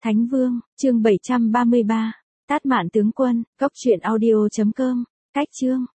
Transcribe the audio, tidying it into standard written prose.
Thánh Vương, chương 733. Tát Mạn tướng quân, cốc truyện audio.com. Cách chương.